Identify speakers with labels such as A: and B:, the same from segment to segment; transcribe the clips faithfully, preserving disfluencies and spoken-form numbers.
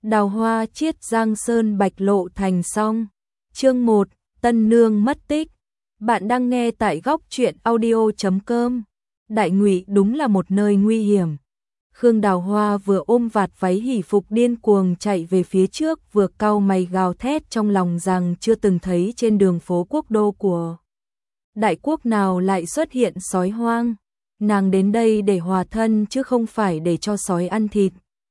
A: Đào hoa chiết giang sơn bạch lộ thành xong. Chương một, Tân nương mất tích. Bạn đang nghe tại góc truyện audio chấm com. Đại Ngụy đúng là một nơi nguy hiểm. Khương Đào Hoa vừa ôm vạt váy hỉ phục điên cuồng chạy về phía trước, vừa cau mày gào thét trong lòng rằng chưa từng thấy trên đường phố quốc đô của đại quốc nào lại xuất hiện sói hoang. Nàng đến đây để hòa thân chứ không phải để cho sói ăn thịt.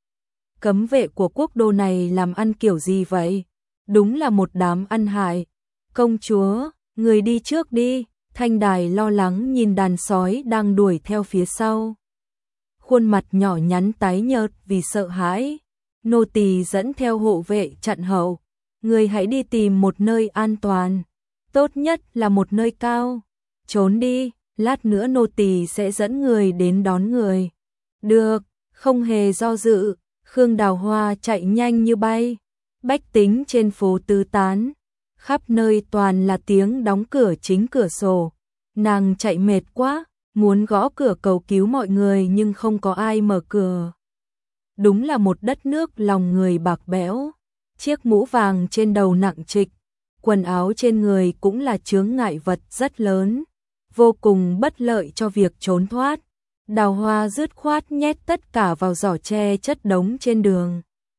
A: Cấm vệ của quốc đô này làm ăn kiểu gì vậy? Đúng là một đám ăn hại. Công chúa, người đi trước đi. Thanh Đài lo lắng nhìn đàn sói đang đuổi theo phía sau. Khuôn mặt nhỏ nhắn tái nhợt vì sợ hãi. Nô tỳ dẫn theo hộ vệ chặn hậu. Người hãy đi tìm một nơi an toàn. Tốt nhất là một nơi cao. Trốn đi, lát nữa nô tỳ sẽ dẫn người đến đón người. Được, không hề do dự. Khương Đào Hoa chạy nhanh như bay. Bách tính trên phố tứ tán. Khắp nơi toàn là tiếng đóng cửa chính cửa sổ. Nàng chạy mệt quá, muốn gõ cửa cầu cứu mọi người nhưng không có ai mở cửa. Đúng là một đất nước lòng người bạc bẽo. Chiếc mũ vàng trên đầu nặng trịch, quần áo trên người cũng là chướng ngại vật rất lớn, vô cùng bất lợi cho việc trốn thoát. Đào Hoa dứt khoát nhét tất cả vào giỏ tre chất đống trên đường.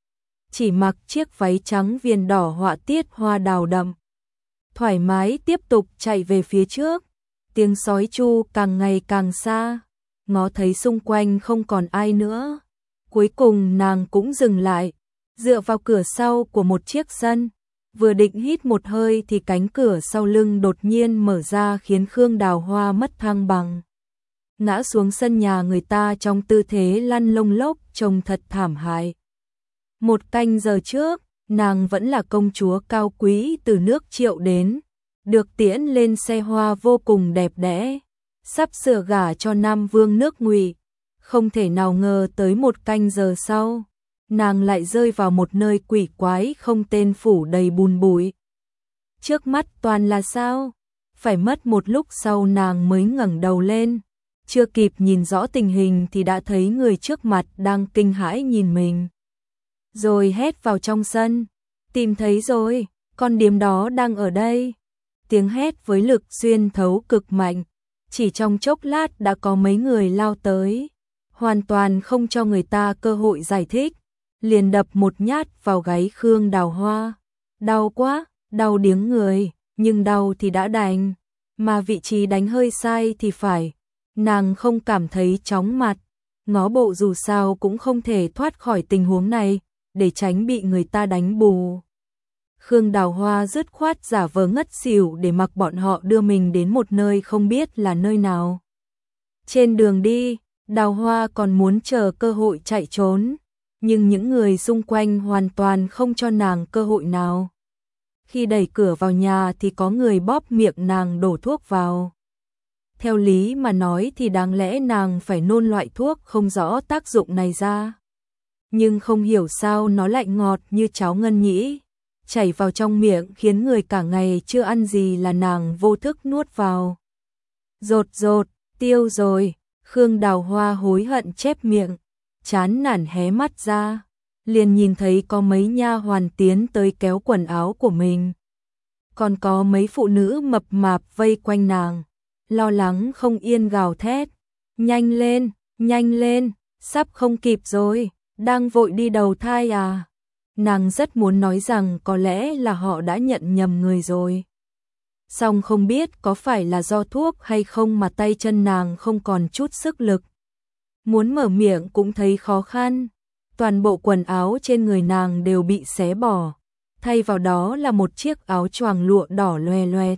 A: Chỉ mặc chiếc váy trắng viền đỏ họa tiết hoa đào đậm. Thoải mái tiếp tục chạy về phía trước. Tiếng sói chu càng ngày càng xa. Ngó thấy xung quanh không còn ai nữa. Cuối cùng nàng cũng dừng lại. Dựa vào cửa sau của một chiếc sân. Vừa định hít một hơi thì cánh cửa sau lưng đột nhiên mở ra khiến Khương Đào Hoa mất thăng bằng. Ngã xuống sân nhà người ta trong tư thế lăn lông lốc trông thật thảm hại. Một canh giờ trước, nàng vẫn là công chúa cao quý từ nước Triệu đến, được tiễn lên xe hoa vô cùng đẹp đẽ, sắp sửa gả cho Nam Vương nước Ngụy. Không thể nào ngờ tới một canh giờ sau, nàng lại rơi vào một nơi quỷ quái không tên phủ đầy bùn bụi. Trước mắt toàn là sao? Phải mất một lúc sau nàng mới ngẩng đầu lên. Chưa kịp nhìn rõ tình hình thì đã thấy người trước mặt đang kinh hãi nhìn mình. Rồi hét vào trong sân. Tìm thấy rồi, con điếm đó đang ở đây. Tiếng hét với lực xuyên thấu cực mạnh. Chỉ trong chốc lát đã có mấy người lao tới. Hoàn toàn không cho người ta cơ hội giải thích. Liền đập một nhát vào gáy Khương Đào Hoa. Đau quá, đau điếng người, nhưng đau thì đã đành. Mà vị trí đánh hơi sai thì phải. Nàng không cảm thấy chóng mặt, ngó bộ dù sao cũng không thể thoát khỏi tình huống này, để tránh bị người ta đánh bù. Khương Đào Hoa dứt khoát giả vờ ngất xỉu để mặc bọn họ đưa mình đến một nơi không biết là nơi nào. Trên đường đi, Đào Hoa còn muốn chờ cơ hội chạy trốn, nhưng những người xung quanh hoàn toàn không cho nàng cơ hội nào. Khi đẩy cửa vào nhà thì có người bóp miệng nàng đổ thuốc vào. Theo lý mà nói thì đáng lẽ nàng phải nôn loại thuốc không rõ tác dụng này ra. Nhưng không hiểu sao nó lại ngọt như cháo ngân nhĩ, chảy vào trong miệng khiến người cả ngày chưa ăn gì là nàng vô thức nuốt vào. Rột rột, tiêu rồi, Khương Đào Hoa hối hận chép miệng, chán nản hé mắt ra, liền nhìn thấy có mấy nha hoàn tiến tới kéo quần áo của mình. Còn có mấy phụ nữ mập mạp vây quanh nàng. Lo lắng không yên gào thét. Nhanh lên, nhanh lên, sắp không kịp rồi, đang vội đi đầu thai à. Nàng rất muốn nói rằng có lẽ là họ đã nhận nhầm người rồi. Song không biết có phải là do thuốc hay không mà tay chân nàng không còn chút sức lực. Muốn mở miệng cũng thấy khó khăn. Toàn bộ quần áo trên người nàng đều bị xé bỏ. Thay vào đó là một chiếc áo choàng lụa đỏ loè loẹt.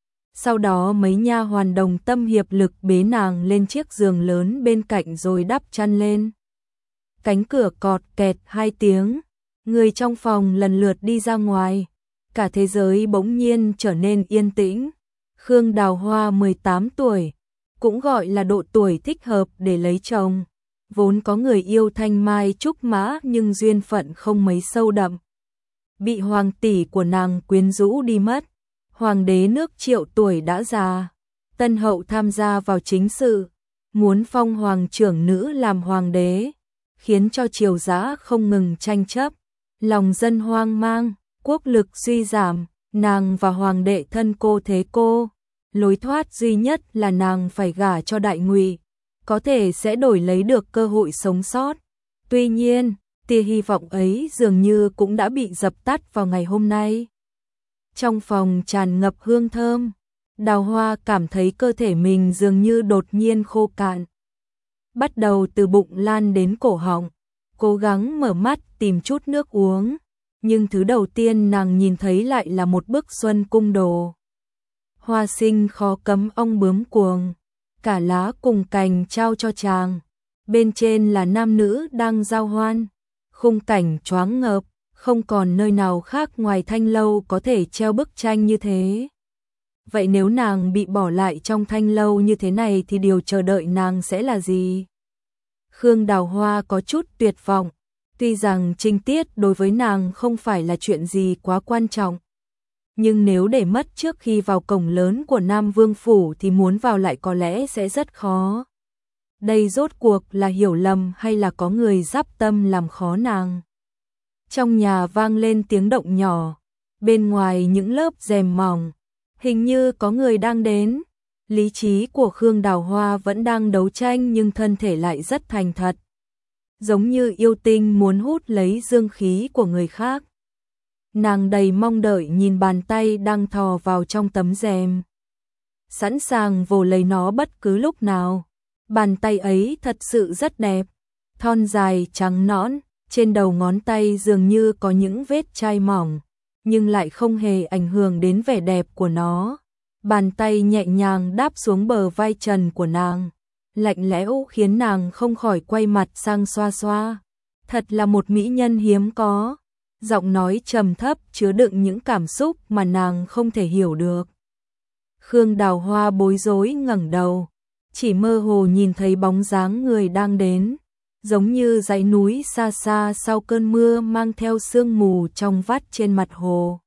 A: Sau đó mấy nha hoàn đồng tâm hiệp lực bế nàng lên chiếc giường lớn bên cạnh rồi đắp chăn lên. Cánh cửa cọt kẹt hai tiếng, người trong phòng lần lượt đi ra ngoài. Cả thế giới bỗng nhiên trở nên yên tĩnh. Khương Đào Hoa mười tám tuổi, cũng gọi là độ tuổi thích hợp để lấy chồng. Vốn có người yêu thanh mai trúc mã nhưng duyên phận không mấy sâu đậm. Bị hoàng tỷ của nàng quyến rũ đi mất. Hoàng đế nước Triệu tuổi đã già, tân hậu tham gia vào chính sự, muốn phong hoàng trưởng nữ làm hoàng đế, khiến cho triều giã không ngừng tranh chấp. lòng dân hoang mang, quốc lực suy giảm, nàng và hoàng đệ thân cô thế cô, lối thoát duy nhất là nàng phải gả cho Đại Ngụy, có thể sẽ đổi lấy được cơ hội sống sót. Tuy nhiên, tia hy vọng ấy dường như cũng đã bị dập tắt vào ngày hôm nay. Trong phòng tràn ngập hương thơm, Đào Hoa cảm thấy cơ thể mình dường như đột nhiên khô cạn. Bắt đầu từ bụng lan đến cổ họng, cố gắng mở mắt tìm chút nước uống, nhưng thứ đầu tiên nàng nhìn thấy lại là một bức Xuân Cung đồ. Hoa sinh khó cấm ong bướm cuồng, cả lá cùng cành trao cho chàng, bên trên là nam nữ đang giao hoan, khung cảnh choáng ngợp, không còn nơi nào khác ngoài thanh lâu có thể treo bức tranh như thế. Vậy nếu nàng bị bỏ lại trong thanh lâu như thế này thì điều chờ đợi nàng sẽ là gì? Khương Đào Hoa có chút tuyệt vọng, tuy rằng trinh tiết đối với nàng không phải là chuyện gì quá quan trọng. Nhưng nếu để mất trước khi vào cổng lớn của Nam Vương Phủ thì muốn vào lại có lẽ sẽ rất khó. Đây rốt cuộc là hiểu lầm hay là có người giáp tâm làm khó nàng? Trong nhà vang lên tiếng động nhỏ, bên ngoài những lớp rèm mỏng, hình như có người đang đến. Lý trí của Khương Đào Hoa vẫn đang đấu tranh nhưng thân thể lại rất thành thật. Giống như yêu tinh muốn hút lấy dương khí của người khác. Nàng đầy mong đợi nhìn bàn tay đang thò vào trong tấm rèm, sẵn sàng vồ lấy nó bất cứ lúc nào. Bàn tay ấy thật sự rất đẹp, thon dài trắng nõn, trên đầu ngón tay dường như có những vết chai mỏng, nhưng lại không hề ảnh hưởng đến vẻ đẹp của nó. Bàn tay nhẹ nhàng đáp xuống bờ vai trần của nàng, lạnh lẽo khiến nàng không khỏi quay mặt sang xoa xoa. Thật là một mỹ nhân hiếm có. Giọng nói trầm thấp chứa đựng những cảm xúc mà nàng không thể hiểu được. Khương Đào Hoa bối rối ngẩng đầu, chỉ mơ hồ nhìn thấy bóng dáng người đang đến, giống như dãy núi xa xa sau cơn mưa mang theo sương mù trong vắt trên mặt hồ.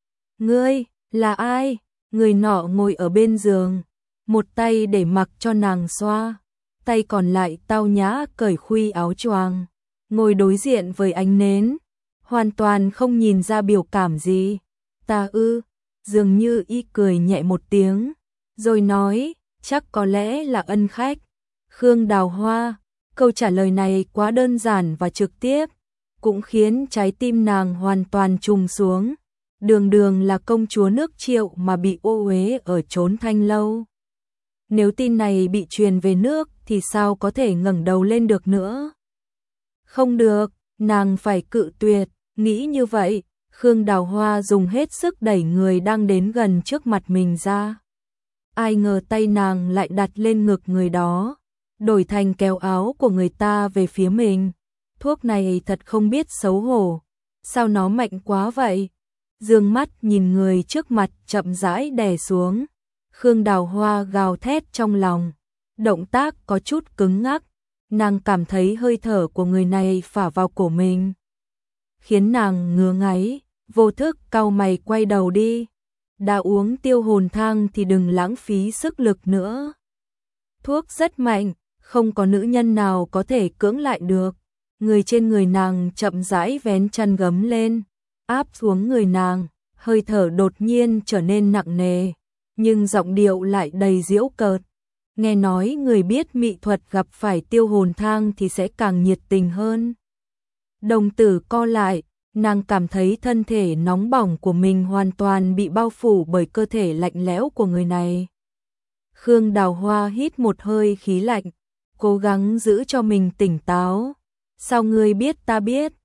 A: Ngươi, là ai? Người nọ ngồi ở bên giường, một tay để mặc cho nàng xoa, tay còn lại tao nhã cởi khuy áo choàng, ngồi đối diện với ánh nến, hoàn toàn không nhìn ra biểu cảm gì. Ta ư? Dường như y cười nhẹ một tiếng, rồi nói, chắc có lẽ là ân khách. Khương Đào Hoa, câu trả lời này quá đơn giản và trực tiếp, cũng khiến trái tim nàng hoàn toàn trùng xuống. Đường đường là công chúa nước Triệu mà bị ô uế ở chốn thanh lâu. Nếu tin này bị truyền về nước thì sao có thể ngẩng đầu lên được nữa? Không được, nàng phải cự tuyệt. Nghĩ như vậy, Khương Đào Hoa dùng hết sức đẩy người đang đến gần trước mặt mình ra. Ai ngờ tay nàng lại đặt lên ngực người đó, đổi thành kéo áo của người ta về phía mình. Thuốc này thật không biết xấu hổ, sao nó mạnh quá vậy? Dương mắt nhìn người trước mặt chậm rãi đè xuống. Khương Đào Hoa gào thét trong lòng, động tác có chút cứng ngắc, nàng cảm thấy hơi thở của người này phả vào cổ mình, khiến nàng ngứa ngáy, vô thức cau mày quay đầu đi. Đã uống tiêu hồn thang thì đừng lãng phí sức lực nữa. Thuốc rất mạnh, không có nữ nhân nào có thể cưỡng lại được. Người trên người nàng chậm rãi vén chăn gấm lên, áp xuống người nàng, hơi thở đột nhiên trở nên nặng nề, nhưng giọng điệu lại đầy giễu cợt. Nghe nói người biết mỹ thuật gặp phải tiêu hồn thang thì sẽ càng nhiệt tình hơn. Đồng tử co lại, nàng cảm thấy thân thể nóng bỏng của mình hoàn toàn bị bao phủ bởi cơ thể lạnh lẽo của người này. Khương Đào Hoa hít một hơi khí lạnh, cố gắng giữ cho mình tỉnh táo. Sao ngươi biết ta biết?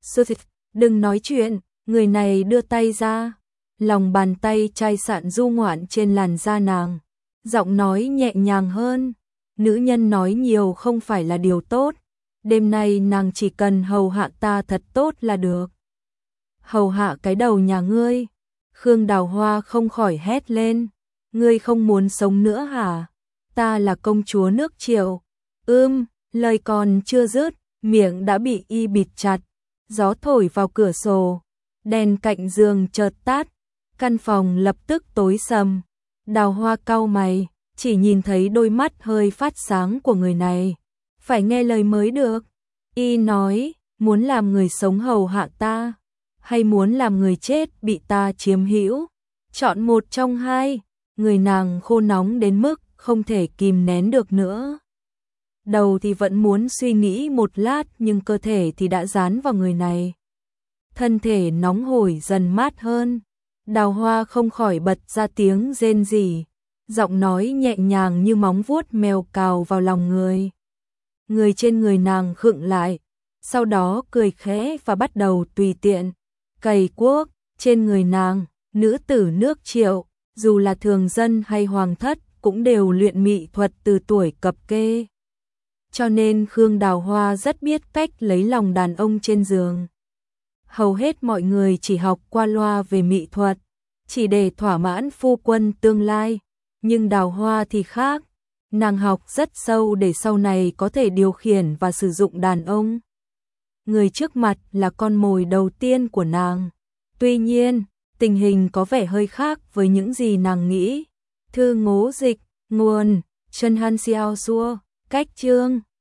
A: Đừng nói chuyện, người này đưa tay ra, lòng bàn tay chai sạn du ngoạn trên làn da nàng, giọng nói nhẹ nhàng hơn. Nữ nhân nói nhiều không phải là điều tốt, đêm nay nàng chỉ cần hầu hạ ta thật tốt là được. Hầu hạ cái đầu nhà ngươi? Khương Đào Hoa không khỏi hét lên. Ngươi không muốn sống nữa hả? Ta là công chúa nước Triệu. Ưm, lời còn chưa dứt, miệng đã bị y bịt chặt. Gió thổi vào cửa sổ, đèn cạnh giường chợt tắt, căn phòng lập tức tối sầm. Đào Hoa cau mày, chỉ nhìn thấy đôi mắt hơi phát sáng của người này. Phải nghe lời mới được. Y nói, muốn làm người sống hầu hạ ta. hay muốn làm người chết bị ta chiếm hữu? Chọn một trong hai. Người nàng khô nóng đến mức không thể kìm nén được nữa. Đầu thì vẫn muốn suy nghĩ một lát nhưng cơ thể thì đã dán vào người này. Thân thể nóng hổi dần mát hơn. Đào Hoa không khỏi bật ra tiếng rên rỉ, giọng nói nhẹ nhàng như móng vuốt mèo cào vào lòng người. Người trên người nàng khựng lại, sau đó cười khẽ và bắt đầu tùy tiện cày cuốc trên người nàng. Nữ tử nước Triệu, dù là thường dân hay hoàng thất, cũng đều luyện mỹ thuật từ tuổi cập kê. Cho nên Khương Đào Hoa rất biết cách lấy lòng đàn ông trên giường. Hầu hết mọi người chỉ học qua loa về mỹ thuật, chỉ để thỏa mãn phu quân tương lai. Nhưng Đào Hoa thì khác, nàng học rất sâu để sau này có thể điều khiển và sử dụng đàn ông. Người trước mặt là con mồi đầu tiên của nàng. Tuy nhiên, tình hình có vẻ hơi khác với những gì nàng nghĩ. Thư ngố dịch, nguồn, Trần Han Xiao Xua, cách chương.